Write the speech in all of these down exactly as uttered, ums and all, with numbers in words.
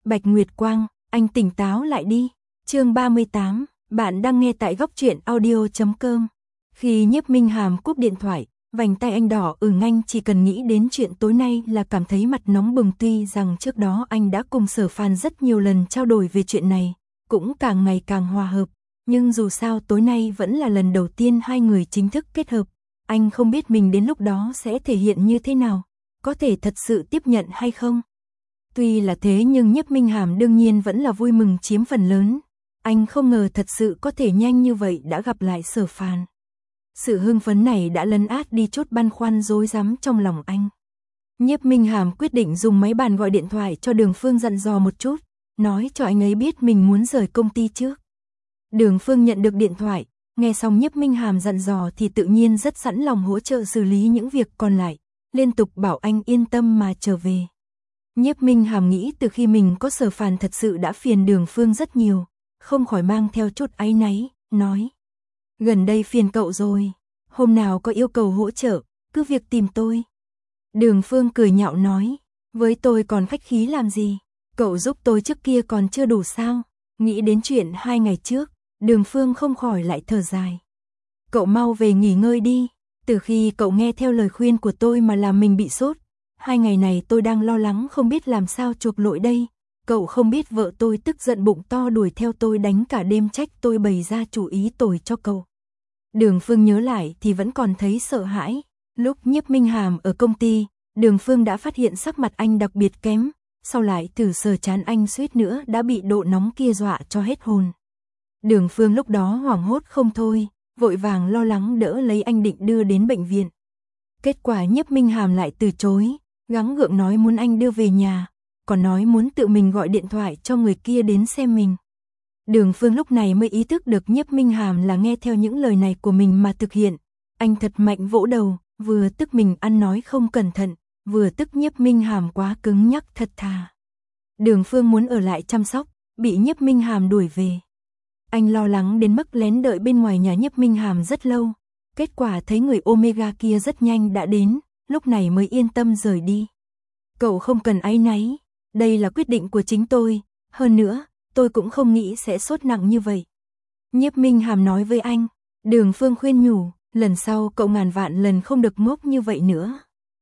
Bạch Nguyệt Quang, anh tỉnh táo lại đi. Chương ba mươi tám, bạn đang nghe tại góc truyện audio chấm com. Khi Nhiếp Minh Hàm cúp điện thoại, vành tay anh đỏ ửng, anh chỉ cần nghĩ đến chuyện tối nay là cảm thấy mặt nóng bừng, tuy rằng trước đó anh đã cùng Sở Phàn rất nhiều lần trao đổi về chuyện này, cũng càng ngày càng hòa hợp, nhưng dù sao tối nay vẫn là lần đầu tiên hai người chính thức kết hợp, anh không biết mình đến lúc đó sẽ thể hiện như thế nào, có thể thật sự tiếp nhận hay không. Tuy là thế nhưng Nhiếp Minh Hàm đương nhiên vẫn là vui mừng chiếm phần lớn, anh không ngờ thật sự có thể nhanh như vậy đã gặp lại Sở Phàn. Sự hưng phấn này đã lấn át đi chút băn khoăn rối rắm trong lòng anh. Nhiếp Minh Hàm quyết định dùng máy bàn gọi điện thoại cho Đường Phương dặn dò một chút, nói cho anh ấy biết mình muốn rời công ty trước. Đường Phương nhận được điện thoại, nghe xong Nhiếp Minh Hàm dặn dò thì tự nhiên rất sẵn lòng hỗ trợ xử lý những việc còn lại, liên tục bảo anh yên tâm mà trở về. Nhiếp Minh Hàm nghĩ từ khi mình có Sở Phàn thật sự đã phiền Đường Phương rất nhiều, không khỏi mang theo chút áy náy, nói: gần đây phiền cậu rồi, hôm nào có yêu cầu hỗ trợ, cứ việc tìm tôi. Đường Phương cười nhạo nói: với tôi còn khách khí làm gì, cậu giúp tôi trước kia còn chưa đủ sao. Nghĩ đến chuyện hai ngày trước, Đường Phương không khỏi lại thở dài. Cậu mau về nghỉ ngơi đi, từ khi cậu nghe theo lời khuyên của tôi mà làm mình bị sốt, hai ngày này tôi đang lo lắng không biết làm sao chuộc lỗi đây. Cậu không biết vợ tôi tức giận bụng to đuổi theo tôi đánh cả đêm, trách tôi bày ra chủ ý tồi cho cậu. Đường Phương nhớ lại thì vẫn còn thấy sợ hãi. Lúc Nhiếp Minh Hàm ở công ty, Đường Phương đã phát hiện sắc mặt anh đặc biệt kém, sau lại thử sờ trán anh suýt nữa đã bị độ nóng kia dọa cho hết hồn. Đường Phương lúc đó hoảng hốt không thôi, vội vàng lo lắng đỡ lấy anh định đưa đến bệnh viện. Kết quả Nhiếp Minh Hàm lại từ chối, gắng gượng nói muốn anh đưa về nhà, còn nói muốn tự mình gọi điện thoại cho người kia đến xem mình. Đường Phương lúc này mới ý thức được Nhiếp Minh Hàm là nghe theo những lời này của mình mà thực hiện. Anh thật mạnh vỗ đầu, vừa tức mình ăn nói không cẩn thận, vừa tức Nhiếp Minh Hàm quá cứng nhắc thật thà. Đường Phương muốn ở lại chăm sóc, bị Nhiếp Minh Hàm đuổi về. Anh lo lắng đến mức lén đợi bên ngoài nhà Nhiếp Minh Hàm rất lâu, kết quả thấy người Omega kia rất nhanh đã đến, lúc này mới yên tâm rời đi. Cậu không cần áy náy, đây là quyết định của chính tôi, hơn nữa, tôi cũng không nghĩ sẽ sốt nặng như vậy. Nhiếp Minh Hàm nói với anh. Đường Phương khuyên nhủ, lần sau cậu ngàn vạn lần không được ngốc như vậy nữa.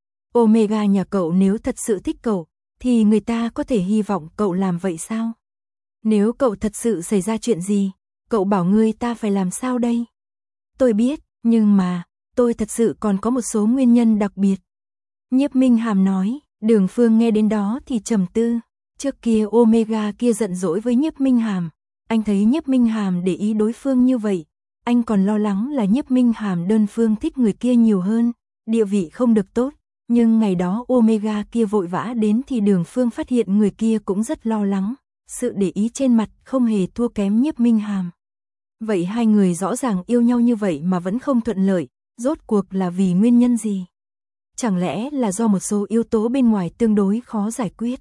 Omega nhà cậu nếu thật sự thích cậu, thì người ta có thể hy vọng cậu làm vậy sao? Nếu cậu thật sự xảy ra chuyện gì, cậu bảo người ta phải làm sao đây? Tôi biết, nhưng mà, tôi thật sự còn có một số nguyên nhân đặc biệt. Nhiếp Minh Hàm nói. Đường Phương nghe đến đó thì trầm tư. Trước kia Omega kia giận dỗi với Nhiếp Minh Hàm, anh thấy Nhiếp Minh Hàm để ý đối phương như vậy, anh còn lo lắng là Nhiếp Minh Hàm đơn phương thích người kia nhiều hơn, địa vị không được tốt, nhưng ngày đó Omega kia vội vã đến thì Đường Phương phát hiện người kia cũng rất lo lắng, sự để ý trên mặt không hề thua kém Nhiếp Minh Hàm. Vậy hai người rõ ràng yêu nhau như vậy mà vẫn không thuận lợi, rốt cuộc là vì nguyên nhân gì? Chẳng lẽ là do một số yếu tố bên ngoài tương đối khó giải quyết?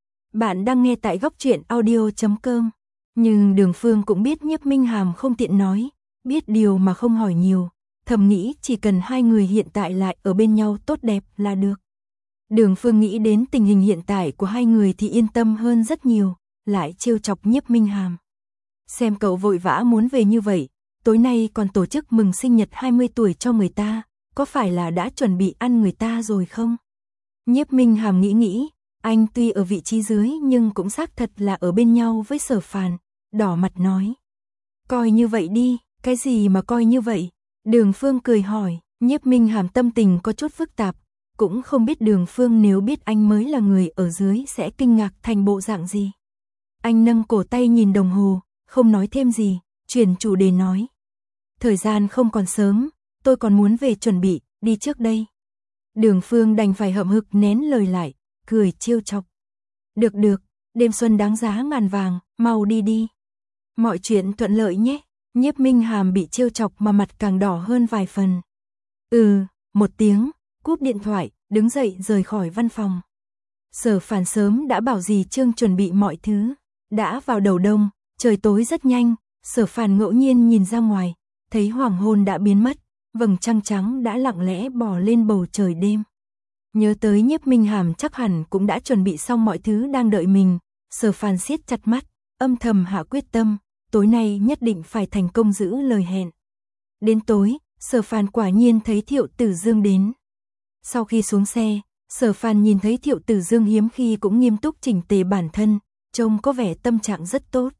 Bạn đang nghe tại góc truyện audio chấm com. Nhưng Đường Phương cũng biết Nhiếp Minh Hàm không tiện nói, biết điều mà không hỏi nhiều, thầm nghĩ chỉ cần hai người hiện tại lại ở bên nhau tốt đẹp là được. Đường Phương nghĩ đến tình hình hiện tại của hai người thì yên tâm hơn rất nhiều, lại trêu chọc Nhiếp Minh Hàm. Xem cậu vội vã muốn về như vậy, tối nay còn tổ chức mừng sinh nhật hai mươi tuổi cho người ta, có phải là đã chuẩn bị ăn người ta rồi không? Nhiếp Minh Hàm nghĩ nghĩ, anh tuy ở vị trí dưới nhưng cũng xác thật là ở bên nhau với Sở Phàn, đỏ mặt nói. Coi như vậy đi, cái gì mà coi như vậy? Đường Phương cười hỏi, Nhiếp Minh Hàm tâm tình có chút phức tạp, cũng không biết Đường Phương nếu biết anh mới là người ở dưới sẽ kinh ngạc thành bộ dạng gì. Anh nâng cổ tay nhìn đồng hồ, không nói thêm gì, chuyển chủ đề nói. Thời gian không còn sớm, tôi còn muốn về chuẩn bị, đi trước đây. Đường Phương đành phải hậm hực nén lời lại, cười trêu chọc. Được được, đêm xuân đáng giá ngàn vàng, mau đi đi. Mọi chuyện thuận lợi nhé. Nhiếp Minh Hàm bị trêu chọc mà mặt càng đỏ hơn vài phần. Ừ, một tiếng, cúp điện thoại, đứng dậy rời khỏi văn phòng. Sở Phàn sớm đã bảo dì Trương chuẩn bị mọi thứ. Đã vào đầu đông, trời tối rất nhanh, Sở Phàn ngẫu nhiên nhìn ra ngoài, thấy hoàng hôn đã biến mất, vầng trăng trắng đã lặng lẽ bò lên bầu trời đêm. Nhớ tới Nhiếp Minh Hàm chắc hẳn cũng đã chuẩn bị xong mọi thứ đang đợi mình, Sở Phàn siết chặt mắt, âm thầm hạ quyết tâm, tối nay nhất định phải thành công giữ lời hẹn. Đến tối, Sở Phàn quả nhiên thấy Thiệu Tử Dương đến. Sau khi xuống xe, Sở Phàn nhìn thấy Thiệu Tử Dương hiếm khi cũng nghiêm túc chỉnh tề bản thân, trông có vẻ tâm trạng rất tốt.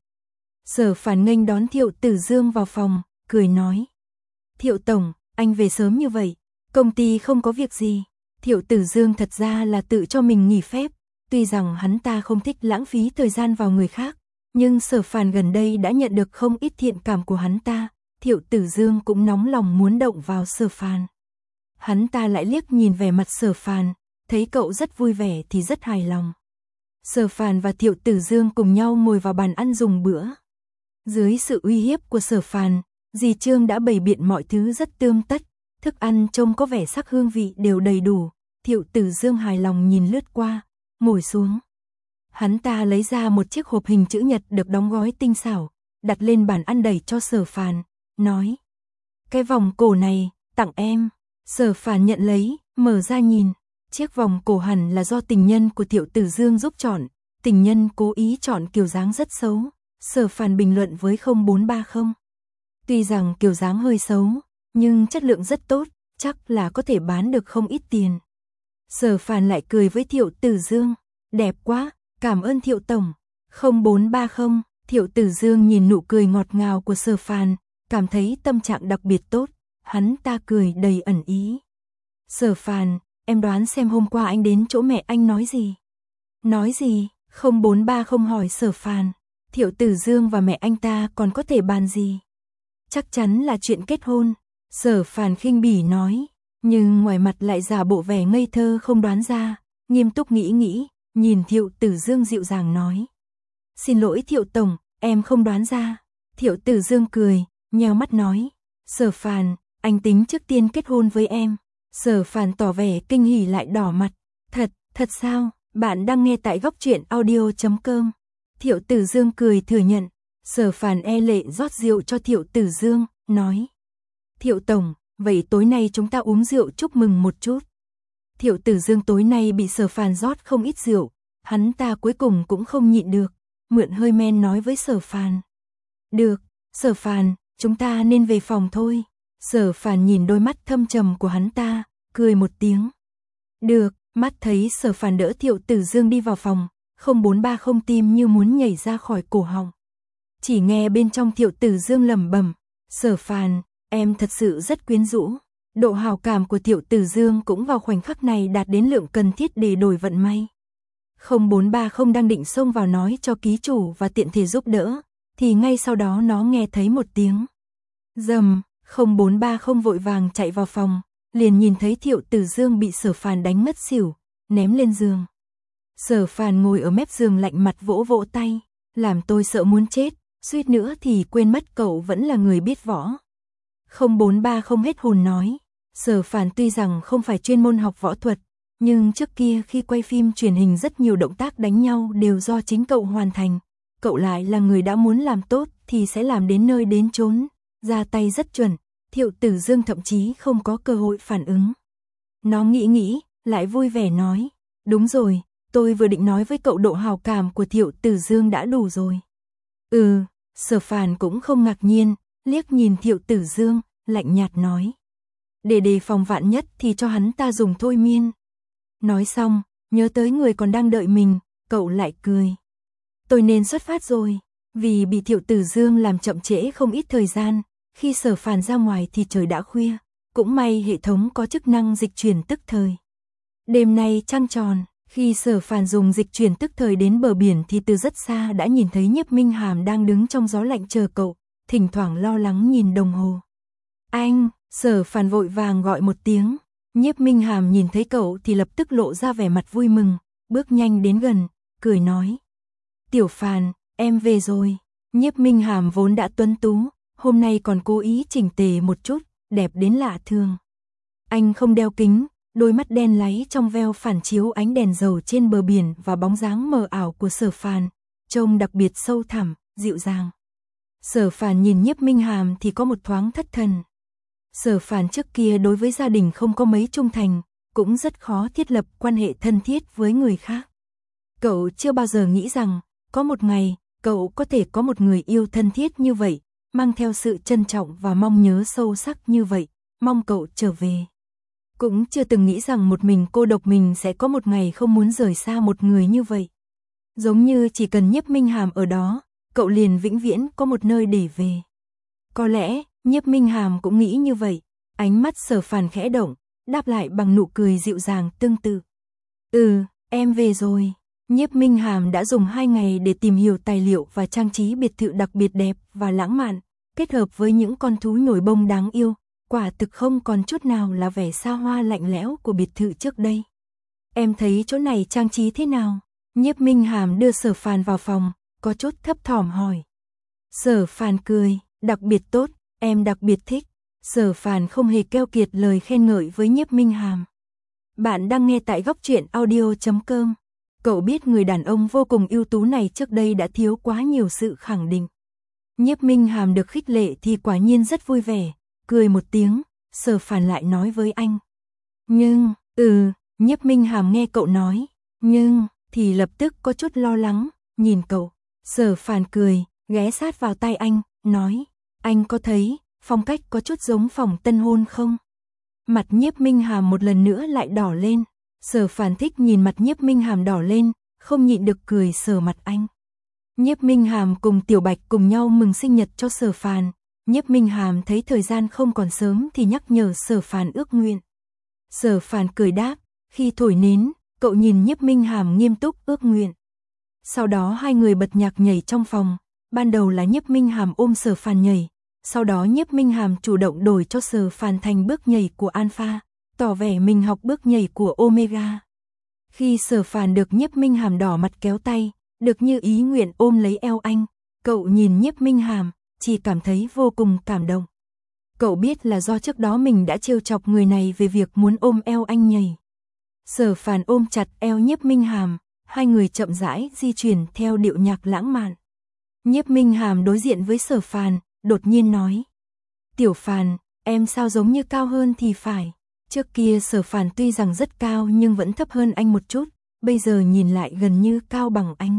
Sở Phàn nghênh đón Thiệu Tử Dương vào phòng, cười nói: Thiệu Tổng, anh về sớm như vậy, công ty không có việc gì. Thiệu Tử Dương thật ra là tự cho mình nghỉ phép, tuy rằng hắn ta không thích lãng phí thời gian vào người khác, nhưng Sở Phàn gần đây đã nhận được không ít thiện cảm của hắn ta, Thiệu Tử Dương cũng nóng lòng muốn động vào Sở Phàn. Hắn ta lại liếc nhìn vẻ mặt Sở Phàn, thấy cậu rất vui vẻ thì rất hài lòng. Sở Phàn và Thiệu Tử Dương cùng nhau ngồi vào bàn ăn dùng bữa. Dưới sự uy hiếp của Sở Phàn, dì Trương đã bày biện mọi thứ rất tươm tất, thức ăn trông có vẻ sắc hương vị đều đầy đủ. Thiệu Tử Dương hài lòng nhìn lướt qua, ngồi xuống. Hắn ta lấy ra một chiếc hộp hình chữ nhật được đóng gói tinh xảo, đặt lên bàn ăn đẩy cho Sở Phàn, nói: Cái vòng cổ này, tặng em. Sở Phàn nhận lấy, mở ra nhìn. Chiếc vòng cổ hẳn là do tình nhân của Thiệu Tử Dương giúp chọn, tình nhân cố ý chọn kiểu dáng rất xấu. Sở Phàn bình luận với không bốn ba không. Tuy rằng kiểu dáng hơi xấu, nhưng chất lượng rất tốt, chắc là có thể bán được không ít tiền. Sở Phàn lại cười với Thiệu Tử Dương: Đẹp quá, cảm ơn Thiệu Tổng. không bốn ba không, Thiệu Tử Dương nhìn nụ cười ngọt ngào của Sở Phàn, cảm thấy tâm trạng đặc biệt tốt, hắn ta cười đầy ẩn ý. Sở Phàn, em đoán xem hôm qua anh đến chỗ mẹ anh nói gì? Nói gì? không bốn ba không hỏi Sở Phàn. Thiệu Tử Dương và mẹ anh ta còn có thể bàn gì? Chắc chắn là chuyện kết hôn. Sở Phàn khinh bỉ nói, nhưng ngoài mặt lại giả bộ vẻ ngây thơ không đoán ra, nghiêm túc nghĩ nghĩ, nhìn Thiệu Tử Dương dịu dàng nói: Xin lỗi Thiệu Tổng, em không đoán ra. Thiệu Tử Dương cười, nheo mắt nói: Sở Phàn, anh tính trước tiên kết hôn với em. Sở Phàn tỏ vẻ kinh hỉ lại đỏ mặt. Thật, thật sao? Bạn đang nghe tại góc truyện audio chấm com. Thiệu Tử Dương cười thừa nhận. Sở Phàn e lệ rót rượu cho Thiệu Tử Dương, nói: Thiệu Tổng, vậy tối nay chúng ta uống rượu chúc mừng một chút. Thiệu Tử Dương tối nay bị Sở Phàn rót không ít rượu, hắn ta cuối cùng cũng không nhịn được, mượn hơi men nói với Sở Phàn: Được, Sở Phàn, chúng ta nên về phòng thôi. Sở Phàn nhìn đôi mắt thâm trầm của hắn ta, cười một tiếng. Được, mắt thấy Sở Phàn đỡ Thiệu Tử Dương đi vào phòng, không bốn ba không tim như muốn nhảy ra khỏi cổ họng. Chỉ nghe bên trong Thiệu Tử Dương lẩm bẩm: Sở Phàn, em thật sự rất quyến rũ. Độ hào cảm của Thiệu Tử Dương cũng vào khoảnh khắc này đạt đến lượng cần thiết để đổi vận may. không bốn ba không đang định xông vào nói cho ký chủ và tiện thể giúp đỡ, thì ngay sau đó nó nghe thấy một tiếng rầm. không bốn ba không vội vàng chạy vào phòng, liền nhìn thấy Thiệu Tử Dương bị Sở Phàn đánh ngất xỉu, ném lên giường. Sở Phàn ngồi ở mép giường lạnh mặt vỗ vỗ tay, làm tôi sợ muốn chết, suýt nữa thì quên mất cậu vẫn là người biết võ. không bốn ba không hết hồn nói, Sở Phàn tuy rằng không phải chuyên môn học võ thuật, nhưng trước kia khi quay phim truyền hình rất nhiều động tác đánh nhau đều do chính cậu hoàn thành. Cậu lại là người đã muốn làm tốt thì sẽ làm đến nơi đến chốn, ra tay rất chuẩn. Thiệu Tử Dương thậm chí không có cơ hội phản ứng. Nó nghĩ nghĩ, lại vui vẻ nói: Đúng rồi, tôi vừa định nói với cậu độ hào cảm của Thiệu Tử Dương đã đủ rồi. Ừ, Sở Phàn cũng không ngạc nhiên, liếc nhìn Thiệu Tử Dương, lạnh nhạt nói: Để đề phòng vạn nhất thì cho hắn ta dùng thôi miên. Nói xong, nhớ tới người còn đang đợi mình, cậu lại cười. Tôi nên xuất phát rồi, vì bị Thiệu Tử Dương làm chậm trễ không ít thời gian. Khi Sở Phàn ra ngoài thì trời đã khuya, cũng may hệ thống có chức năng dịch chuyển tức thời. Đêm nay trăng tròn, khi Sở Phàn dùng dịch chuyển tức thời đến bờ biển thì từ rất xa đã nhìn thấy Nhiếp Minh Hàm đang đứng trong gió lạnh chờ cậu, thỉnh thoảng lo lắng nhìn đồng hồ. Anh, Sở Phàn vội vàng gọi một tiếng. Nhiếp Minh Hàm nhìn thấy cậu thì lập tức lộ ra vẻ mặt vui mừng, bước nhanh đến gần, cười nói: Tiểu Phàn, em về rồi. Nhiếp Minh Hàm vốn đã tuấn tú, hôm nay còn cố ý chỉnh tề một chút, đẹp đến lạ thường. Anh không đeo kính, đôi mắt đen láy trong veo phản chiếu ánh đèn dầu trên bờ biển và bóng dáng mờ ảo của Sở Phàn, trông đặc biệt sâu thẳm, dịu dàng. Sở Phàn nhìn Nhiếp Minh Hàm thì có một thoáng thất thần. Sở Phàn trước kia đối với gia đình không có mấy trung thành, cũng rất khó thiết lập quan hệ thân thiết với người khác. Cậu chưa bao giờ nghĩ rằng có một ngày, cậu có thể có một người yêu thân thiết như vậy, mang theo sự trân trọng và mong nhớ sâu sắc như vậy, mong cậu trở về. Cũng chưa từng nghĩ rằng một mình cô độc mình sẽ có một ngày không muốn rời xa một người như vậy. Giống như chỉ cần Nhiếp Minh Hàm ở đó, cậu liền vĩnh viễn có một nơi để về. Có lẽ, Nhiếp Minh Hàm cũng nghĩ như vậy, ánh mắt Sở Phàn khẽ động, đáp lại bằng nụ cười dịu dàng tương tự. Ừ, em về rồi. Nhiếp Minh Hàm đã dùng hai ngày để tìm hiểu tài liệu và trang trí biệt thự đặc biệt đẹp và lãng mạn, kết hợp với những con thú nhồi bông đáng yêu, quả thực không còn chút nào là vẻ xa hoa lạnh lẽo của biệt thự trước đây. Em thấy chỗ này trang trí thế nào? Nhiếp Minh Hàm đưa Sở Phàn vào phòng, có chút thấp thỏm hỏi. Sở Phàn cười, đặc biệt tốt, em đặc biệt thích. Sở Phàn không hề keo kiệt lời khen ngợi với Nhiếp Minh Hàm. Bạn đang nghe tại góc truyện audio chấm com. Cậu biết người đàn ông vô cùng ưu tú này trước đây đã thiếu quá nhiều sự khẳng định. Nhiếp Minh Hàm được khích lệ thì quả nhiên rất vui vẻ, cười một tiếng, Sở Phàn lại nói với anh. Nhưng, ừ, Nhiếp Minh Hàm nghe cậu nói, nhưng, thì lập tức có chút lo lắng, nhìn cậu. Sở Phàn cười, ghé sát vào tai anh, nói, anh có thấy, phong cách có chút giống phòng tân hôn không? Mặt Nhiếp Minh Hàm một lần nữa lại đỏ lên. Sở Phàn thích nhìn mặt Nhiếp Minh Hàm đỏ lên, không nhịn được cười sờ mặt anh. Nhiếp Minh Hàm cùng Tiểu Bạch cùng nhau mừng sinh nhật cho Sở Phàn. Nhiếp Minh Hàm thấy thời gian không còn sớm thì nhắc nhở Sở Phàn ước nguyện. Sở Phàn cười đáp, khi thổi nến, cậu nhìn Nhiếp Minh Hàm nghiêm túc ước nguyện. Sau đó hai người bật nhạc nhảy trong phòng, ban đầu là Nhiếp Minh Hàm ôm Sở Phàn nhảy, sau đó Nhiếp Minh Hàm chủ động đổi cho Sở Phàn thành bước nhảy của Alpha, tỏ vẻ mình học bước nhảy của Omega. Khi Sở Phàn được Nhiếp Minh Hàm đỏ mặt kéo tay, được như ý nguyện ôm lấy eo anh, cậu nhìn Nhiếp Minh Hàm, chỉ cảm thấy vô cùng cảm động. Cậu biết là do trước đó mình đã trêu chọc người này về việc muốn ôm eo anh nhảy. Sở Phàn ôm chặt eo Nhiếp Minh Hàm, hai người chậm rãi di chuyển theo điệu nhạc lãng mạn. Nhiếp Minh Hàm đối diện với Sở Phàn, đột nhiên nói. Tiểu Phàn, em sao giống như cao hơn thì phải. Trước kia Sở Phàn tuy rằng rất cao nhưng vẫn thấp hơn anh một chút, bây giờ nhìn lại gần như cao bằng anh.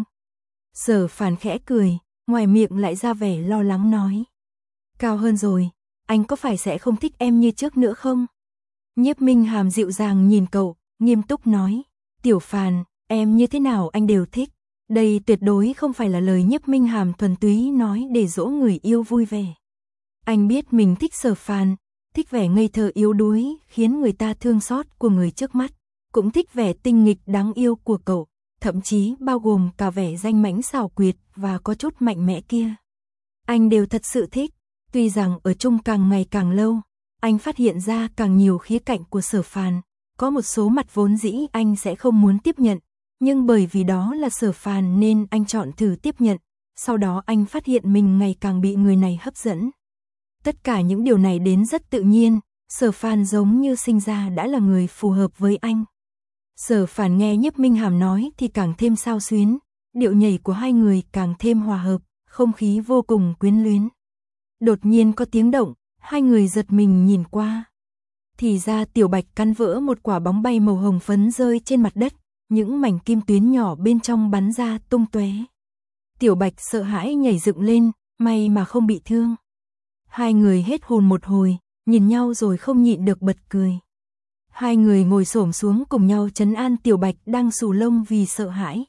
Sở Phàn khẽ cười, ngoài miệng lại ra vẻ lo lắng nói. Cao hơn rồi, anh có phải sẽ không thích em như trước nữa không? Nhiếp Minh Hàm dịu dàng nhìn cậu, nghiêm túc nói. Tiểu Phàn, em như thế nào anh đều thích. Đây tuyệt đối không phải là lời Nhiếp Minh Hàm thuần túy nói để dỗ người yêu vui vẻ. Anh biết mình thích Sở Phàn, thích vẻ ngây thơ yếu đuối khiến người ta thương xót của người trước mắt, cũng thích vẻ tinh nghịch đáng yêu của cậu, thậm chí bao gồm cả vẻ danh mãnh xảo quyệt và có chút mạnh mẽ kia. Anh đều thật sự thích, tuy rằng ở chung càng ngày càng lâu, anh phát hiện ra càng nhiều khía cạnh của Sở Phàn, có một số mặt vốn dĩ anh sẽ không muốn tiếp nhận, nhưng bởi vì đó là Sở Phàn nên anh chọn thử tiếp nhận, sau đó anh phát hiện mình ngày càng bị người này hấp dẫn. Tất cả những điều này đến rất tự nhiên, Sở Phàn giống như sinh ra đã là người phù hợp với anh. Sở Phàn nghe Nhiếp Minh Hàm nói thì càng thêm xao xuyến, điệu nhảy của hai người càng thêm hòa hợp, không khí vô cùng quyến luyến. Đột nhiên có tiếng động, hai người giật mình nhìn qua. Thì ra Tiểu Bạch căn vỡ một quả bóng bay màu hồng phấn rơi trên mặt đất, những mảnh kim tuyến nhỏ bên trong bắn ra tung tóe. Tiểu Bạch sợ hãi nhảy dựng lên, may mà không bị thương. Hai người hết hồn một hồi, nhìn nhau rồi không nhịn được bật cười. Hai người ngồi xổm xuống cùng nhau trấn an Tiểu Bạch đang xù lông vì sợ hãi.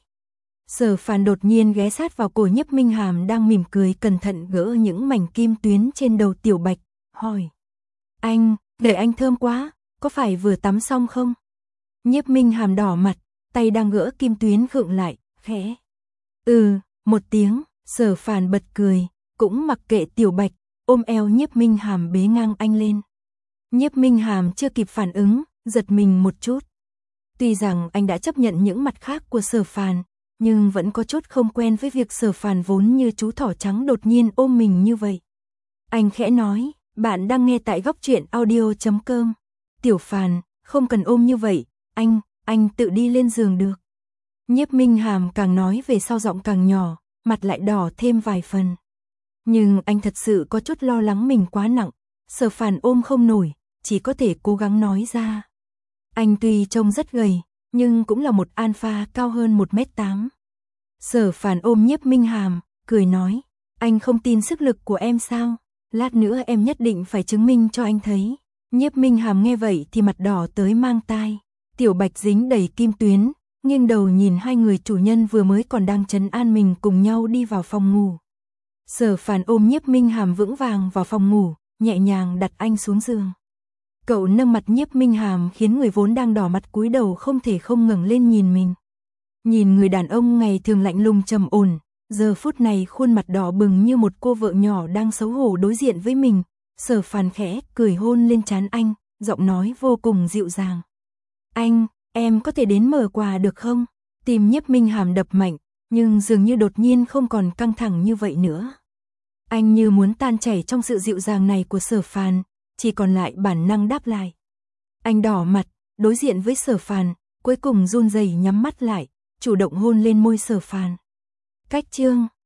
Sở Phàn đột nhiên ghé sát vào cổ Nhiếp Minh Hàm đang mỉm cười cẩn thận gỡ những mảnh kim tuyến trên đầu Tiểu Bạch, hỏi. Anh, để anh thơm quá, có phải vừa tắm xong không? Nhiếp Minh Hàm đỏ mặt, tay đang gỡ kim tuyến khựng lại, khẽ. Ừ, một tiếng, Sở Phàn bật cười, cũng mặc kệ Tiểu Bạch, ôm eo Nhiếp Minh Hàm bế ngang anh lên. Nhiếp Minh Hàm chưa kịp phản ứng, giật mình một chút. Tuy rằng anh đã chấp nhận những mặt khác của Sở Phàn, nhưng vẫn có chút không quen với việc Sở Phàn vốn như chú thỏ trắng đột nhiên ôm mình như vậy. Anh khẽ nói, bạn đang nghe tại góc truyện audio chấm com. Tiểu Phàn, không cần ôm như vậy, anh, anh tự đi lên giường được. Nhiếp Minh Hàm càng nói về sau giọng càng nhỏ, mặt lại đỏ thêm vài phần. Nhưng anh thật sự có chút lo lắng mình quá nặng, Sở Phàn ôm không nổi, chỉ có thể cố gắng nói ra. Anh tuy trông rất gầy, nhưng cũng là một alpha cao hơn một mét tám. Sở Phàn ôm Nhiếp Minh Hàm, cười nói, anh không tin sức lực của em sao? Lát nữa em nhất định phải chứng minh cho anh thấy. Nhiếp Minh Hàm nghe vậy thì mặt đỏ tới mang tai. Tiểu Bạch dính đầy kim tuyến, nghiêng đầu nhìn hai người chủ nhân vừa mới còn đang trấn an mình cùng nhau đi vào phòng ngủ. Sở Phàn ôm Nhiếp Minh Hàm vững vàng vào phòng ngủ, nhẹ nhàng đặt anh xuống giường. Cậu nâng mặt Nhiếp Minh Hàm khiến người vốn đang đỏ mặt cúi đầu không thể không ngẩng lên nhìn mình. Nhìn người đàn ông ngày thường lạnh lùng trầm ổn, giờ phút này khuôn mặt đỏ bừng như một cô vợ nhỏ đang xấu hổ đối diện với mình. Sở Phàn khẽ cười hôn lên trán anh, giọng nói vô cùng dịu dàng. Anh, em có thể đến mở quà được không? Tim Nhiếp Minh Hàm đập mạnh, nhưng dường như đột nhiên không còn căng thẳng như vậy nữa. Anh như muốn tan chảy trong sự dịu dàng này của Sở Phàn, chỉ còn lại bản năng đáp lại. Anh đỏ mặt, đối diện với Sở Phàn, cuối cùng run rẩy nhắm mắt lại, chủ động hôn lên môi Sở Phàn. Cách chương